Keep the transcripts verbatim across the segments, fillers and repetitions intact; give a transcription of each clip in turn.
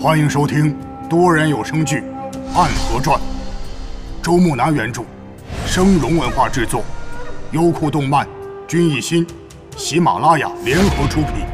欢迎收听多人有声剧《暗河传》，周木南原著，生荣文化制作，优酷动漫、君艺新、喜马拉雅联合出品。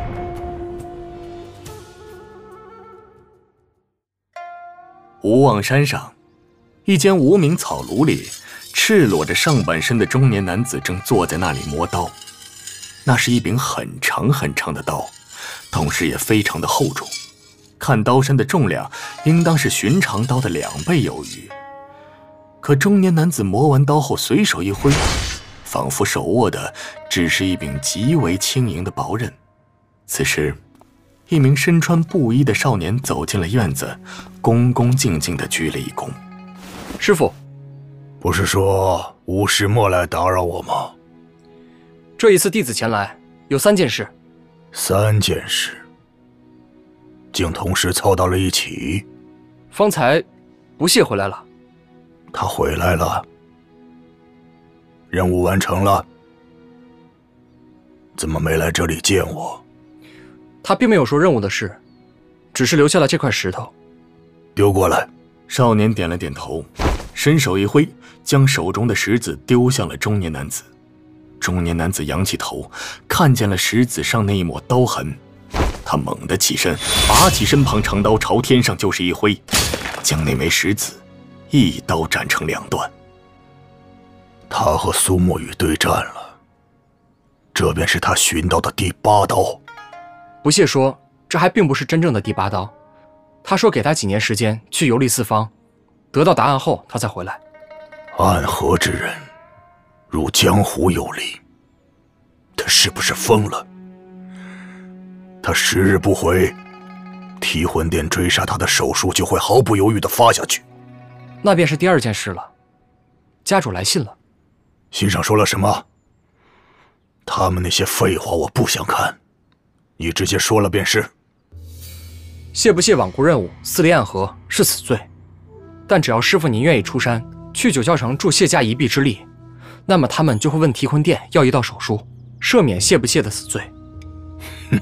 无望山上，一间无名草庐里，赤裸着上半身的中年男子正坐在那里磨刀。那是一柄很长很长的刀，同时也非常的厚重，看刀身的重量应当是寻常刀的两倍有余。可中年男子磨完刀后随手一挥，仿佛手握的只是一柄极为轻盈的薄刃。此时一名身穿布衣的少年走进了院子，恭恭敬敬地鞠了一躬。 师父， 不是说无事莫来打扰我吗？ 这一次弟子前来有三件事。 三件事竟同时凑到了一起？ 方才不屑回来了。 他回来了，任务完成了，怎么没来这里见我？ 他并没有说任务的事，只是留下了这块石头。 丢过来。 少年点了点头，伸手一挥，将手中的石子丢向了中年男子。中年男子仰起头，看见了石子上那一抹刀痕，他猛地起身，拔起身旁长刀，朝天上就是一挥，将那枚石子一刀斩成两段。 他和苏墨雨对战了，这便是他寻到的第八刀。 不屑说，这还并不是真正的第八刀。他说给他几年时间去游历四方，得到答案后他再回来。 暗河之人如江湖游历，他是不是疯了？他十日不回，提魂殿追杀他的手术就会毫不犹豫地发下去。 那便是第二件事了。家主来信了。 信上说了什么？他们那些废话我不想看，你直接说了便是。 谢不谢罔顾任务，私离暗河是死罪，但只要师父您愿意出山去九霄城助谢家一臂之力，那么他们就会问提魂殿要一道手书，赦免谢不谢的死罪。 哼，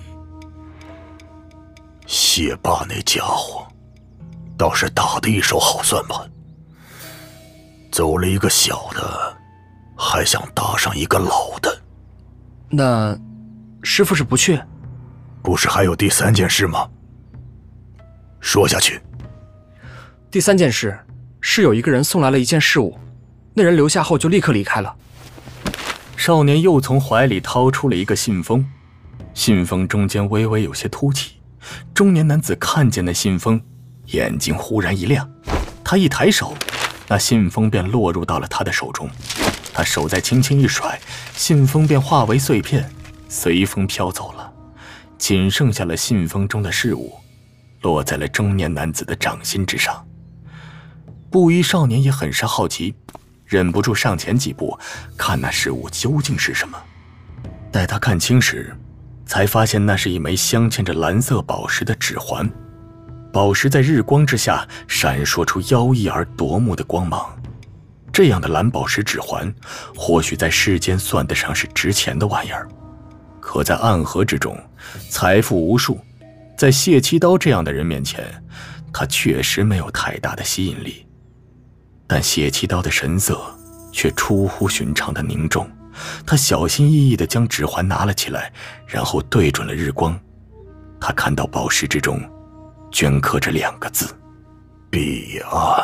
谢霸那家伙倒是打得一手好算盘，走了一个小的，还想搭上一个老的。 那师父是不去？ 不是还有第三件事吗？说下去。 第三件事是有一个人送来了一件事物，那人留下后就立刻离开了。 少年又从怀里掏出了一个信封，信封中间微微有些凸起。中年男子看见那信封，眼睛忽然一亮，他一抬手，那信封便落入到了他的手中。他手再轻轻一甩，信封便化为碎片，随风飘走了，仅剩下了信封中的事物，落在了中年男子的掌心之上。布衣少年也很是好奇，忍不住上前几步，看那事物究竟是什么。待他看清时，才发现那是一枚镶嵌着蓝色宝石的指环。宝石在日光之下闪烁出妖异而夺目的光芒。这样的蓝宝石指环，或许在世间算得上是值钱的玩意儿，可在暗河之中，财富无数，在谢七刀这样的人面前，他确实没有太大的吸引力。但谢七刀的神色却出乎寻常的凝重，他小心翼翼地将指环拿了起来，然后对准了日光。他看到宝石之中镌刻着两个字： 彼岸。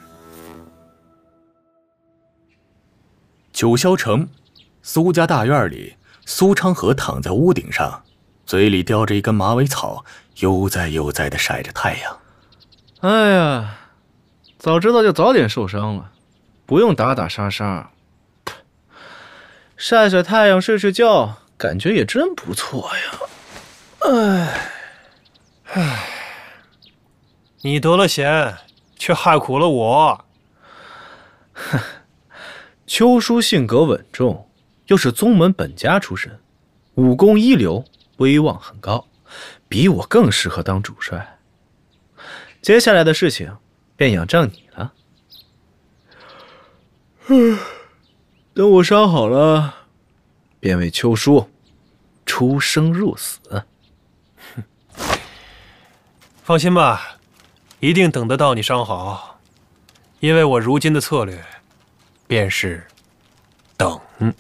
九霄城苏家大院里，苏昌河躺在屋顶上，嘴里叼着一根马尾草，悠哉悠哉地晒着太阳。 哎呀，早知道就早点受伤了，不用打打杀杀，晒晒太阳睡睡觉，感觉也真不错呀。哎， 唉，你得了闲，却害苦了我。 哼，邱叔性格稳重，又是宗门本家出身，武功一流，威望很高，比我更适合当主帅。接下来的事情便仰仗你了。嗯，等我伤好了，便为邱叔出生入死。 放心吧， 一定等得到你伤好，因为我如今的策略，便是等。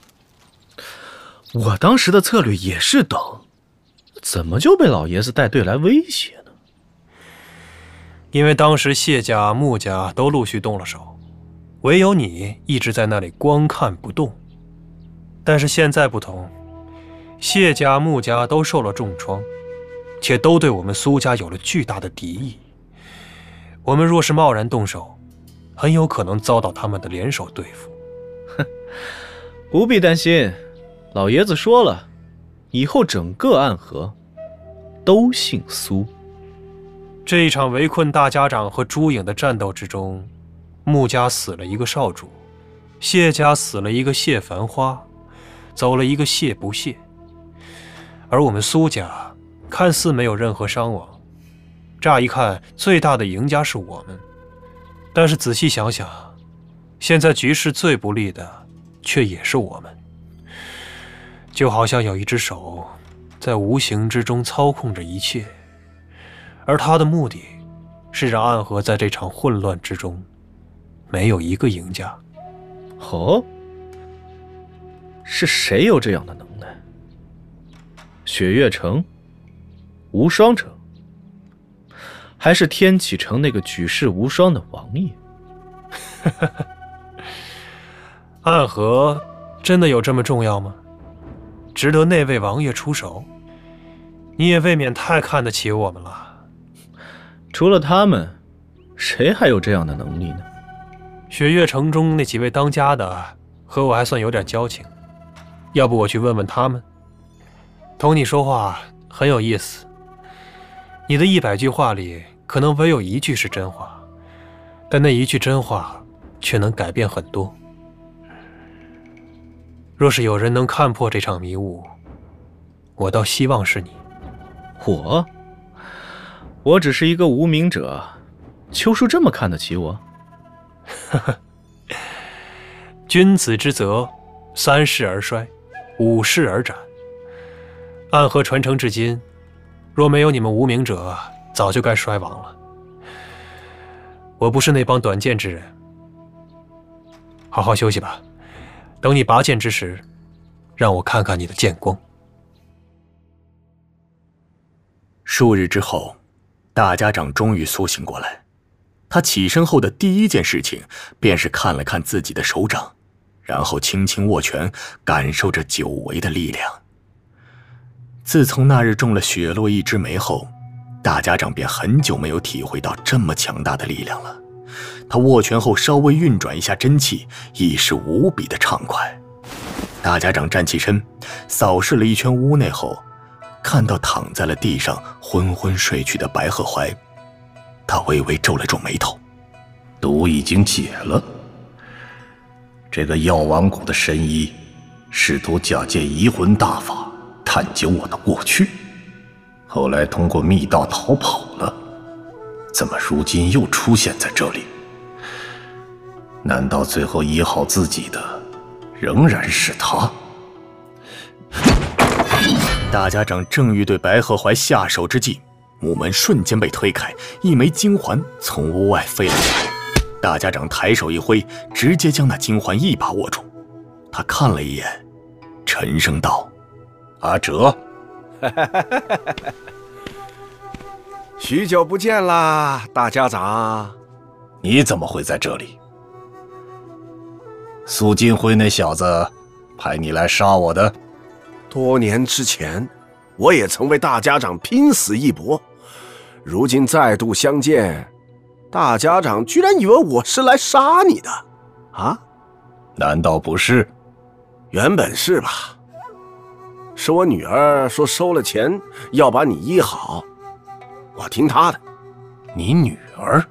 我当时的策略也是等，怎么就被老爷子带队来威胁呢？ 因为当时谢家、穆家都陆续动了手，唯有你一直在那里光看不动。但是现在不同，谢家、穆家都受了重创，且都对我们苏家有了巨大的敌意。我们若是贸然动手，很有可能遭到他们的联手对付。 哼，不必担心，老爷子说了，以后整个暗河都姓苏。 这一场围困大家长和朱颖的战斗之中，穆家死了一个少主，谢家死了一个谢繁花，走了一个谢不谢。而我们苏家看似没有任何伤亡，乍一看最大的赢家是我们，但是仔细想想，现在局势最不利的却也是我们。就好像有一只手在无形之中操控着一切，而他的目的是让暗河在这场混乱之中没有一个赢家。 哦，是谁有这样的能耐？雪月城、无双城，还是天启城那个举世无双的王爷？ 暗河真的有这么重要吗？值得那位王爷出手？你也未免太看得起我们了。 除了他们，谁还有这样的能力呢？ 雪月城中那几位当家的和我还算有点交情，要不我去问问他们。同你说话很有意思，你的一百句话里可能唯有一句是真话，但那一句真话却能改变很多。若是有人能看破这场迷雾，我倒希望是你。 我？我只是一个无名者，邱叔这么看得起我？ 君子之泽，三世而衰，五世而斩。暗河传承至今，若没有你们无名者，早就该衰亡了。我不是那帮短见之人，好好休息吧。等你拔剑之时，让我看看你的剑光。 数日之后，大家长终于苏醒过来。他起身后的第一件事情，便是看了看自己的手掌，然后轻轻握拳，感受着久违的力量。自从那日中了雪落一枝梅后，大家长便很久没有体会到这么强大的力量了。他握拳后稍微运转一下真气，已是无比的畅快。大家长站起身，扫视了一圈屋内后，看到躺在了地上昏昏睡去的白鹤怀，他微微皱了皱眉头。 毒已经解了，这个药王谷的神医试图假借移魂大法探究我的过去，后来通过密道逃跑了，怎么如今又出现在这里？难道最后医好自己的仍然是他？ 大家长正欲对白鹤怀下手之际，木门瞬间被推开，一枚金环从屋外飞了下来。大家长抬手一挥，直接将那金环一把握住。他看了一眼，沉声道：“ 阿哲， 许久不见啦，大家长。 你怎么会在这里？苏金辉那小子派你来杀我的？ 多年之前，我也曾为大家长拼死一搏，如今再度相见，大家长居然以为我是来杀你的，啊？ 难道不是？ 原本是吧？是我女儿说收了钱要把你医好，我听她的。 你女儿？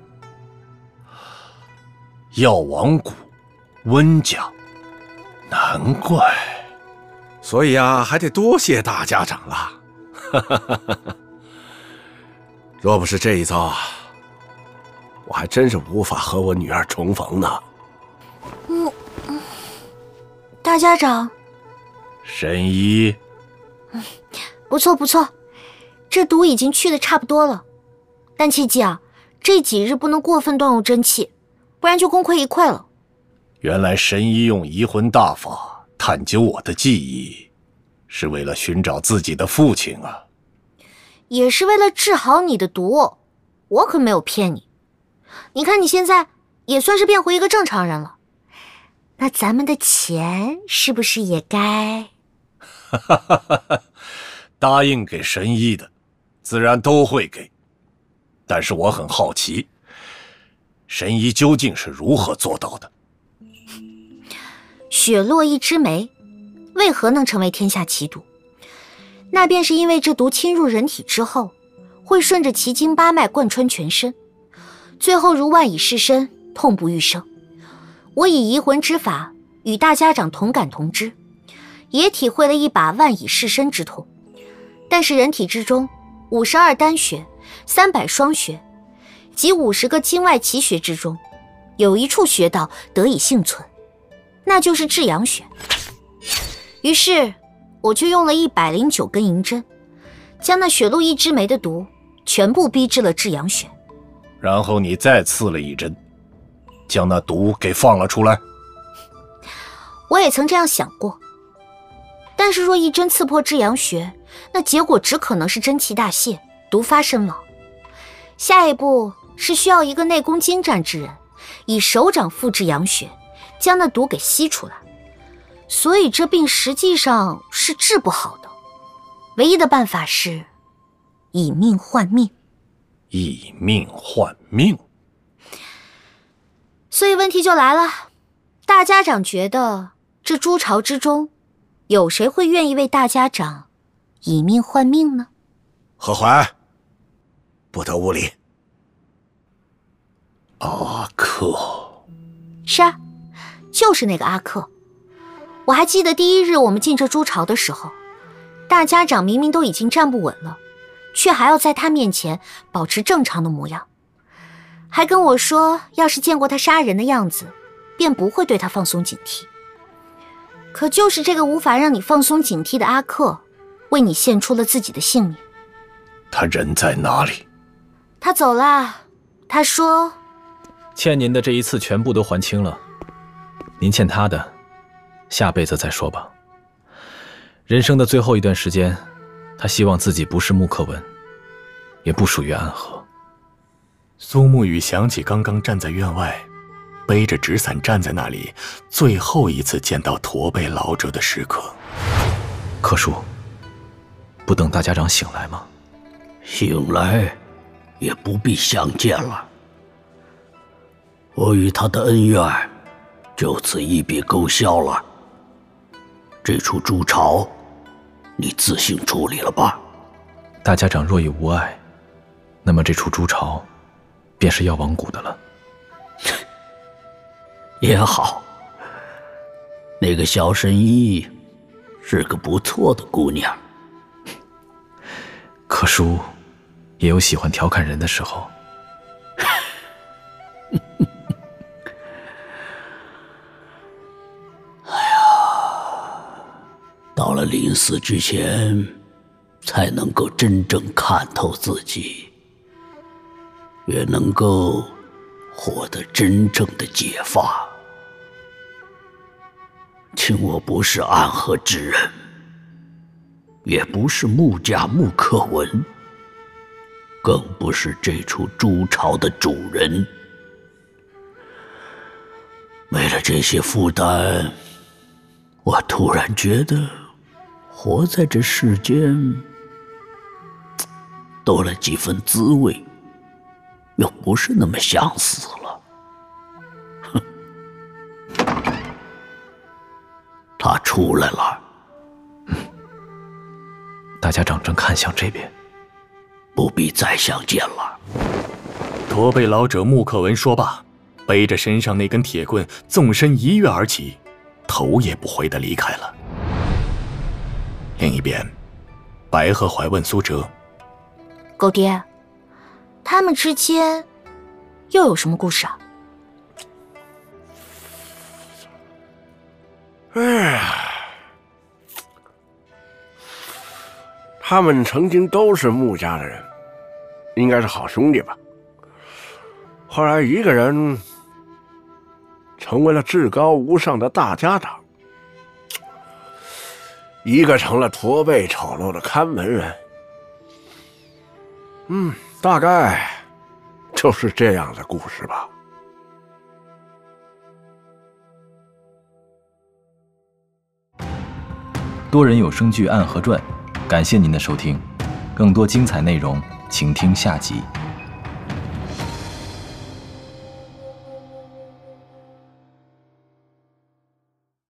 药王谷，温家，难怪。 所以啊，还得多谢大家长了。若不是这一遭，我还真是无法和我女儿重逢呢。 嗯，大家长， 神医， 嗯，不错不错，这毒已经去的差不多了，但切记啊， 这几日不能过分动用真气，不然就功亏一篑了。 原来神医用移魂大法探究我的记忆，是为了寻找自己的父亲啊！ 也是为了治好你的毒，我可没有骗你。你看你现在也算是变回一个正常人了，那咱们的钱是不是也该…… 哈哈哈哈，答应给神医的，自然都会给。但是我很好奇，神医究竟是如何做到的？ 雪落一枝梅，为何能成为天下奇毒？那便是因为这毒侵入人体之后，会顺着奇经八脉贯穿全身，最后如万蚁噬身，痛不欲生。我以移魂之法与大家长同感同知，也体会了一把万蚁噬身之痛。但是人体之中五十二单穴、三百双穴及五十个经外奇穴之中，有一处穴道得以幸存，那就是至阳穴。于是我就用了一百零九根银针，将那血露一枝梅的毒全部逼至了至阳穴。 然后你再刺了一针，将那毒给放了出来。 我也曾这样想过，但是若一针刺破至阳穴，那结果只可能是真气大泄，毒发身亡。下一步是需要一个内功精湛之人，以手掌附至阳穴，将那毒给吸出来。所以这病实际上是治不好的，唯一的办法是以命换命。 以命换命。 所以问题就来了，大家长觉得这诸朝之中，有谁会愿意为大家长以命换命呢？ 何怀，不得无礼。 阿克。 是啊，就是那个阿克。我还记得第一日我们进这诸朝的时候，大家长明明都已经站不稳了，却还要在他面前保持正常的模样，还跟我说要是见过他杀人的样子，便不会对他放松警惕。可就是这个无法让你放松警惕的阿克，为你献出了自己的性命。 他人在哪里？ 他走了。他说欠您的这一次全部都还清了，您欠他的下辈子再说吧。人生的最后一段时间，他希望自己不是穆克文，也不属于暗河。 苏沐雨想起刚刚站在院外，背着纸伞站在那里，最后一次见到驼背老者的时刻。 柯叔，不等大家长醒来吗？ 醒来也不必相见了，我与他的恩怨就此一笔勾销了。这出诸朝，你自行处理了吧。 大家长若已无碍，那么这出诸朝便是要亡骨的了。 也好，那个小神医是个不错的姑娘。 柯叔也有喜欢调侃人的时候。 到了临死之前，才能够真正看透自己，也能够获得真正的解放。请我不是暗河之人，也不是穆家穆克文，更不是这处诸朝的主人。为了这些负担，我突然觉得活在这世间多了几分滋味，又不是那么想死了。哼，他出来了。 嗯，大家长正看向这边， 不必再相见了。 驼背老者穆克文说罢，背着身上那根铁棍，纵身一跃而起，头也不回地离开了。另一边，白鹤怀问苏哲：“ 狗爹，他们之间又有什么故事啊？” 哎，他们曾经都是穆家的人，应该是好兄弟吧？ 后来一个人成为了至高无上的大家长，一个成了驼背丑陋的看门人。嗯，大概就是这样的故事吧。 多人有声剧《暗河传》，感谢您的收听，更多精彩内容，请听下集。